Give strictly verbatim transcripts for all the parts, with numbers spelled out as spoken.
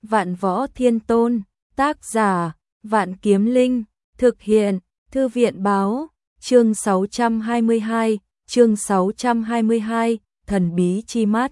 Vạn Võ Thiên Tôn, tác giả, Vạn Kiếm Linh, thực hiện, Thư viện báo, chương sáu trăm hai mươi hai, chương sáu trăm hai mươi hai, thần bí chi mắt.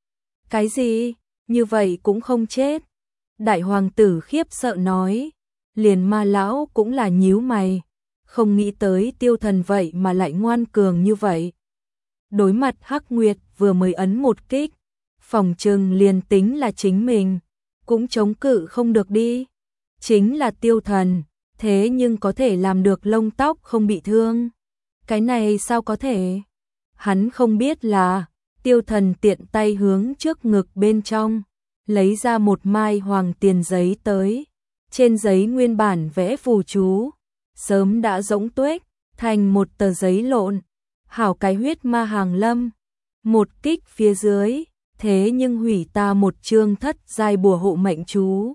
Cái gì? Như vậy cũng không chết? Đại hoàng tử khiếp sợ nói, liền Ma lão cũng là nhíu mày, không nghĩ tới Tiêu Thần vậy mà lại ngoan cường như vậy. Đối mặt Hắc Nguyệt vừa mới ấn một kích, phòng trừng liền tính là chính mình, cũng chống cự không được đi. Chính là Tiêu Thần, thế nhưng có thể làm được lông tóc không bị thương. Cái này sao có thể? Hắn không biết là, Tiêu Thần tiện tay hướng trước ngực bên trong, lấy ra một mai hoàng tiền giấy tới. Trên giấy nguyên bản vẽ phù chú, sớm đã rỗng tuếch, thành một tờ giấy lộn. Hảo cái huyết ma hàng lâm, một kích phía dưới, thế nhưng hủy ta một chương thất giai bùa hộ mệnh chú.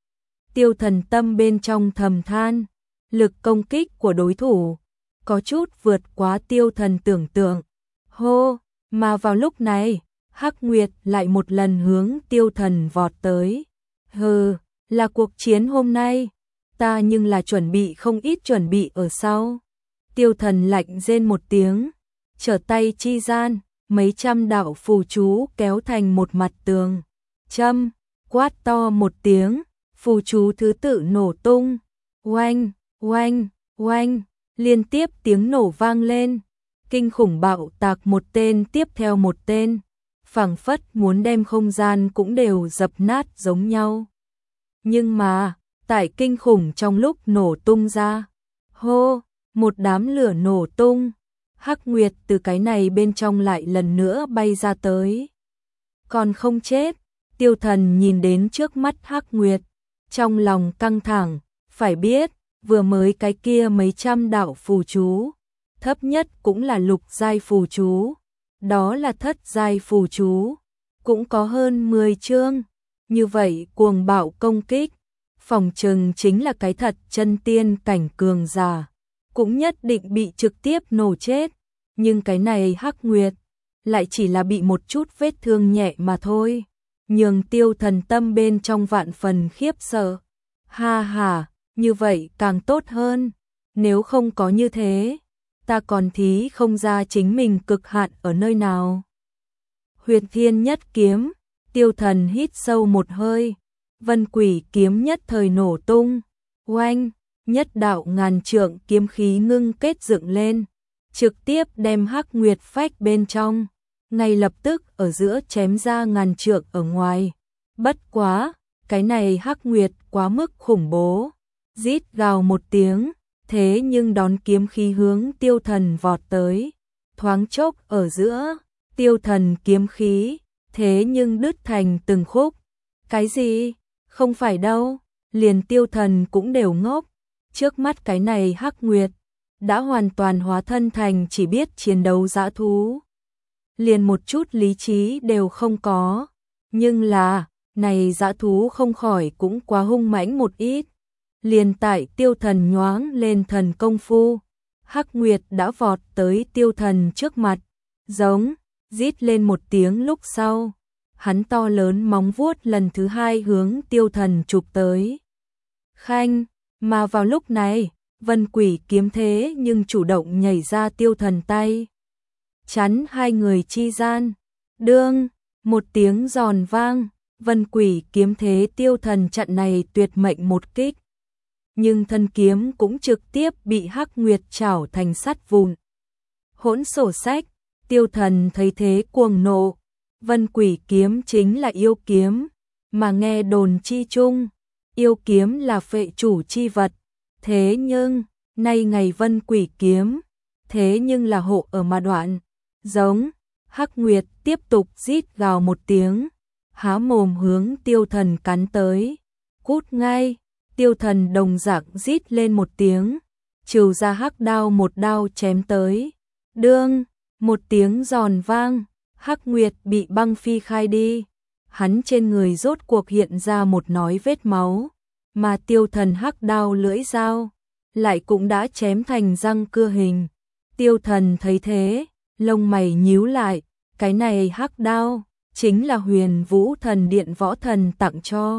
Tiêu Thần tâm bên trong thầm than, lực công kích của đối thủ có chút vượt quá Tiêu Thần tưởng tượng. Hô, mà vào lúc này, Hắc Nguyệt lại một lần hướng Tiêu Thần vọt tới. Hừ, là cuộc chiến hôm nay, ta nhưng là chuẩn bị không ít chuẩn bị ở sau. Tiêu Thần lạnh rên một tiếng, trở tay chi gian, mấy trăm đạo phù chú kéo thành một mặt tường. Châm, quát to một tiếng, phù chú thứ tự nổ tung. Oanh, oanh, oanh, liên tiếp tiếng nổ vang lên. Kinh khủng bạo tạc một tên tiếp theo một tên, phảng phất muốn đem không gian cũng đều dập nát giống nhau. Nhưng mà, tại kinh khủng trong lúc nổ tung ra, hô, một đám lửa nổ tung, Hắc Nguyệt từ cái này bên trong lại lần nữa bay ra tới. Còn không chết, Tiêu Thần nhìn đến trước mắt Hắc Nguyệt, trong lòng căng thẳng, phải biết, vừa mới cái kia mấy trăm đạo phù chú, thấp nhất cũng là lục giai phù chú, đó là thất giai phù chú, cũng có hơn mười chương, như vậy cuồng bạo công kích, phòng trừng chính là cái thật chân tiên cảnh cường giả, cũng nhất định bị trực tiếp nổ chết, nhưng cái này Hắc Nguyệt lại chỉ là bị một chút vết thương nhẹ mà thôi, nhường Tiêu Thần tâm bên trong vạn phần khiếp sợ. Ha ha, như vậy càng tốt hơn, nếu không có như thế, ta còn thí không ra chính mình cực hạn ở nơi nào. Huyền Thiên Nhất Kiếm, Tiêu Thần hít sâu một hơi, Vân Quỷ kiếm nhất thời nổ tung, oanh, nhất đạo ngàn trượng kiếm khí ngưng kết dựng lên, trực tiếp đem Hắc Nguyệt phách bên trong, ngay lập tức ở giữa chém ra ngàn trượng ở ngoài. Bất quá, cái này Hắc Nguyệt quá mức khủng bố, rít gào một tiếng, thế nhưng đón kiếm khí hướng Tiêu Thần vọt tới, thoáng chốc ở giữa, Tiêu Thần kiếm khí, thế nhưng đứt thành từng khúc. Cái gì? Không phải đâu, liền Tiêu Thần cũng đều ngốc, trước mắt cái này Hắc Nguyệt đã hoàn toàn hóa thân thành chỉ biết chiến đấu dã thú, liền một chút lý trí đều không có, nhưng là, này dã thú không khỏi cũng quá hung mãnh một ít. Liền tại Tiêu Thần nhoáng lên thần công phu, Hắc Nguyệt đã vọt tới Tiêu Thần trước mặt, giống, rít lên một tiếng lúc sau, hắn to lớn móng vuốt lần thứ hai hướng Tiêu Thần chụp tới. Khanh, mà vào lúc này, Vân Quỷ kiếm thế nhưng chủ động nhảy ra Tiêu Thần tay, chắn hai người chi gian. Đương, một tiếng giòn vang, Vân Quỷ kiếm thế Tiêu Thần chặn này tuyệt mệnh một kích. Nhưng thân kiếm cũng trực tiếp bị Hắc Nguyệt chảo thành sắt vụn. Hỗn sổ sách, Tiêu Thần thấy thế cuồng nộ, Vân Quỷ kiếm chính là yêu kiếm, mà nghe đồn chi chung, yêu kiếm là phệ chủ chi vật, thế nhưng, nay ngày Vân Quỷ kiếm, thế nhưng là hộ ở mà đoạn, giống, Hắc Nguyệt tiếp tục rít gào một tiếng, há mồm hướng Tiêu Thần cắn tới, cút ngay. Tiêu Thần đồng dạng rít lên một tiếng, trừ ra hắc đao một đao chém tới. Đương, một tiếng giòn vang, Hắc Nguyệt bị băng phi khai đi. Hắn trên người rốt cuộc hiện ra một nói vết máu, mà Tiêu Thần hắc đao lưỡi dao lại cũng đã chém thành răng cưa hình. Tiêu Thần thấy thế, lông mày nhíu lại, cái này hắc đao chính là Huyền Vũ Thần Điện võ thần tặng cho.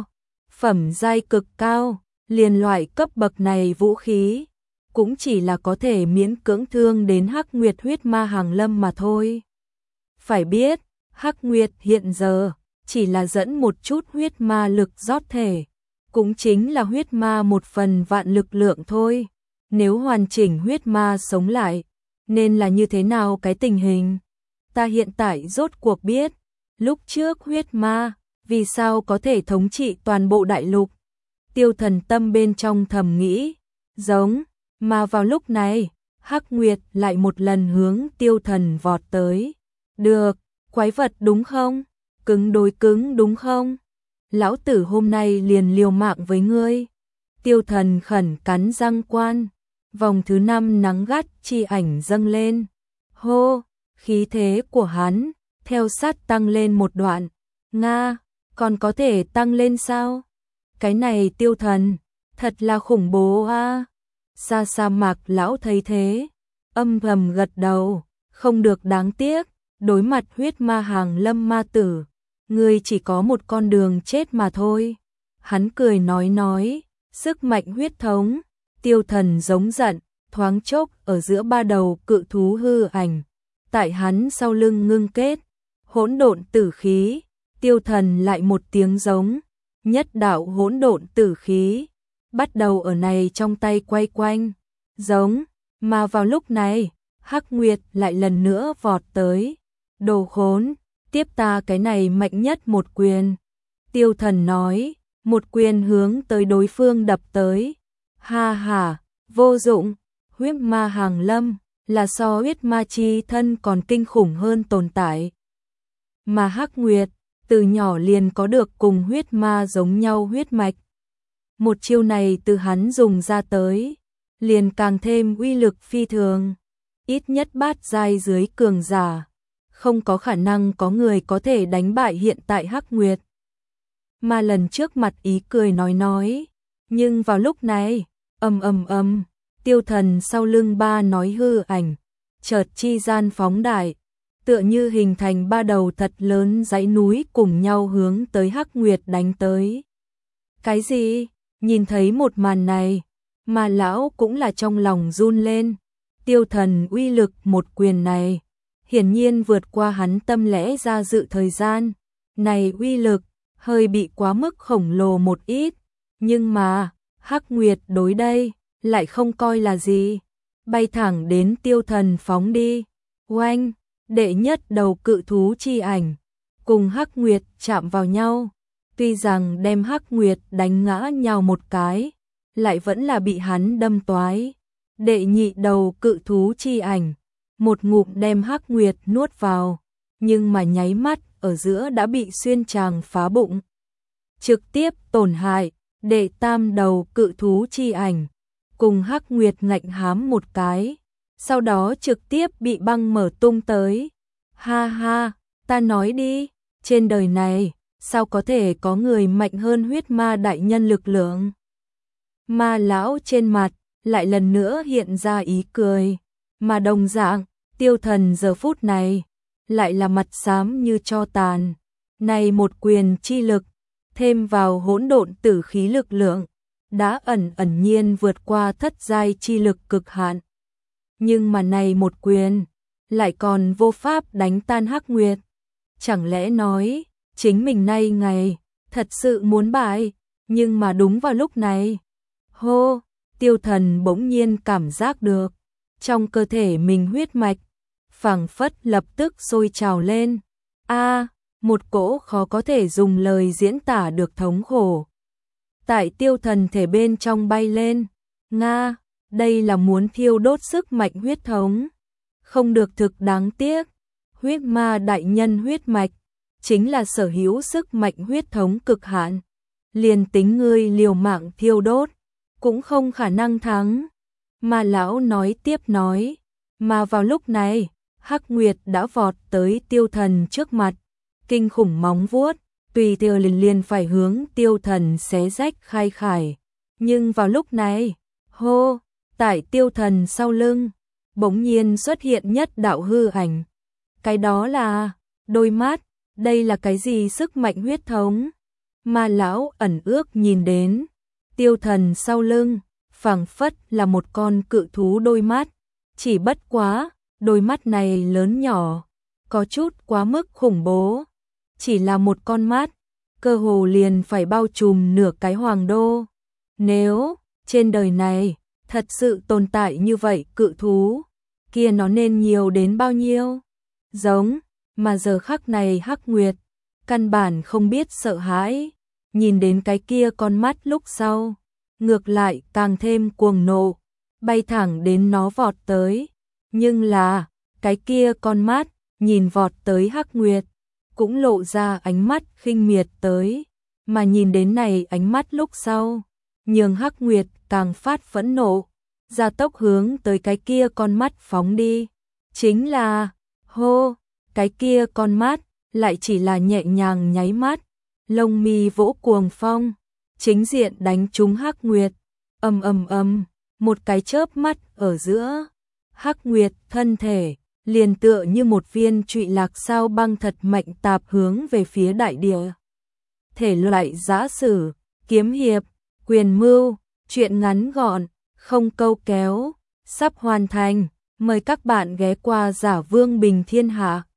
phẩm giai cực cao, liền loại cấp bậc này vũ khí, cũng chỉ là có thể miễn cưỡng thương đến Hắc Nguyệt huyết ma hàng lâm mà thôi. Phải biết, Hắc Nguyệt hiện giờ chỉ là dẫn một chút huyết ma lực rót thể, cũng chính là huyết ma một phần vạn lực lượng thôi. Nếu hoàn chỉnh huyết ma sống lại, nên là như thế nào cái tình hình? Ta hiện tại rốt cuộc biết, lúc trước huyết ma, vì sao có thể thống trị toàn bộ đại lục? Tiêu Thần tâm bên trong thầm nghĩ, giống, mà vào lúc này, Hắc Nguyệt lại một lần hướng Tiêu Thần vọt tới. Được, quái vật đúng không? Cứng đối cứng đúng không? Lão tử hôm nay liền liều mạng với ngươi. Tiêu Thần khẩn cắn răng quan, vòng thứ năm nắng gắt chi ảnh dâng lên. Hô, khí thế của hắn, theo sát tăng lên một đoạn. Nga, còn có thể tăng lên sao? Cái này Tiêu Thần, thật là khủng bố a. Sa Sa Mạc lão thấy thế, âm thầm gật đầu, không được đáng tiếc, đối mặt huyết ma hàng lâm ma tử, ngươi chỉ có một con đường chết mà thôi. Hắn cười nói nói, sức mạnh huyết thống, Tiêu Thần giống giận, thoáng chốc ở giữa ba đầu cự thú hư ảnh, tại hắn sau lưng ngưng kết, hỗn độn tử khí, Tiêu Thần lại một tiếng giống, nhất đạo hỗn độn tử khí, bắt đầu ở này trong tay quay quanh, giống, mà vào lúc này, Hắc Nguyệt lại lần nữa vọt tới, đồ khốn, tiếp ta cái này mạnh nhất một quyền. Tiêu Thần nói, một quyền hướng tới đối phương đập tới, ha ha, vô dụng, huyết ma hàng lâm, là so huyết ma chi thân còn kinh khủng hơn tồn tại. Mà Hắc Nguyệt, từ nhỏ liền có được cùng huyết ma giống nhau huyết mạch. Một chiêu này từ hắn dùng ra tới, liền càng thêm uy lực phi thường, ít nhất bát giai dưới cường giả, không có khả năng có người có thể đánh bại hiện tại Hắc Nguyệt. Mà lần trước mặt ý cười nói nói, nhưng vào lúc này, ầm ầm ầm, Tiêu Thần sau lưng ba nói hư ảnh, chợt chi gian phóng đại, tựa như hình thành ba đầu thật lớn dãy núi cùng nhau hướng tới Hắc Nguyệt đánh tới. Cái gì? Nhìn thấy một màn này, mà lão cũng là trong lòng run lên. Tiêu Thần uy lực một quyền này, hiển nhiên vượt qua hắn tâm lẽ ra dự thời gian. Này uy lực, hơi bị quá mức khổng lồ một ít, nhưng mà, Hắc Nguyệt đối đây, lại không coi là gì. Bay thẳng đến Tiêu Thần phóng đi, oanh, đệ nhất đầu cự thú chi ảnh, cùng Hắc Nguyệt chạm vào nhau. Tuy rằng đem Hắc Nguyệt đánh ngã nhau một cái, lại vẫn là bị hắn đâm toái. Đệ nhị đầu cự thú chi ảnh, một ngụm đem Hắc Nguyệt nuốt vào, nhưng mà nháy mắt ở giữa đã bị xuyên tràng phá bụng. Trực tiếp tổn hại, đệ tam đầu cự thú chi ảnh, cùng Hắc Nguyệt ngạnh hám một cái, sau đó trực tiếp bị băng mở tung tới. Ha ha, ta nói đi, trên đời này, sao có thể có người mạnh hơn huyết ma đại nhân lực lượng? Ma lão trên mặt, lại lần nữa hiện ra ý cười, mà đồng dạng, Tiêu Thần giờ phút này, lại là mặt xám như tro tàn. Này một quyền chi lực, thêm vào hỗn độn tử khí lực lượng, đã ẩn ẩn nhiên vượt qua thất giai chi lực cực hạn. Nhưng mà này một quyền, lại còn vô pháp đánh tan Hắc Nguyệt. Chẳng lẽ nói, chính mình nay ngày, thật sự muốn bại, nhưng mà đúng vào lúc này. Hô, Tiêu Thần bỗng nhiên cảm giác được, trong cơ thể mình huyết mạch, phảng phất lập tức sôi trào lên. A, một cỗ khó có thể dùng lời diễn tả được thống khổ. Tại Tiêu Thần thể bên trong bay lên, Nga, đây là muốn thiêu đốt sức mạnh huyết thống. Không được thực đáng tiếc, huyết ma đại nhân huyết mạch, chính là sở hữu sức mạnh huyết thống cực hạn. Liền tính ngươi liều mạng thiêu đốt, cũng không khả năng thắng. Mà lão nói tiếp nói, mà vào lúc này, Hắc Nguyệt đã vọt tới Tiêu Thần trước mặt, kinh khủng móng vuốt, tùy theo liền liền phải hướng Tiêu Thần xé rách khai khải. Nhưng vào lúc này, hô, tại Tiêu Thần sau lưng, bỗng nhiên xuất hiện nhất đạo hư ảnh. Cái đó là đôi mắt, đây là cái gì sức mạnh huyết thống? Ma lão ẩn ước nhìn đến, Tiêu Thần sau lưng, phảng phất là một con cự thú đôi mắt, chỉ bất quá, đôi mắt này lớn nhỏ, có chút quá mức khủng bố, chỉ là một con mắt, cơ hồ liền phải bao trùm nửa cái hoàng đô. Nếu trên đời này thật sự tồn tại như vậy cự thú, kia nó nên nhiều đến bao nhiêu? Giống, mà giờ khắc này Hắc Nguyệt căn bản không biết sợ hãi, nhìn đến cái kia con mắt lúc sau, ngược lại càng thêm cuồng nộ, bay thẳng đến nó vọt tới. Nhưng là, cái kia con mắt, nhìn vọt tới Hắc Nguyệt, cũng lộ ra ánh mắt khinh miệt tới, mà nhìn đến này ánh mắt lúc sau, nhường Hắc Nguyệt càng phát phẫn nộ, gia tốc hướng tới cái kia con mắt phóng đi. Chính là, hô, cái kia con mắt, lại chỉ là nhẹ nhàng nháy mắt, lông mi vỗ cuồng phong, chính diện đánh trúng Hắc Nguyệt, ầm ầm ầm, một cái chớp mắt ở giữa, Hắc Nguyệt thân thể liền tựa như một viên trụy lạc sao băng thật mạnh tạp hướng về phía đại địa. Thể loại giã sử, kiếm hiệp, quyền mưu, truyện ngắn gọn, không câu kéo, sắp hoàn thành, mời các bạn ghé qua Giả Vương Bình Thiên Hạ.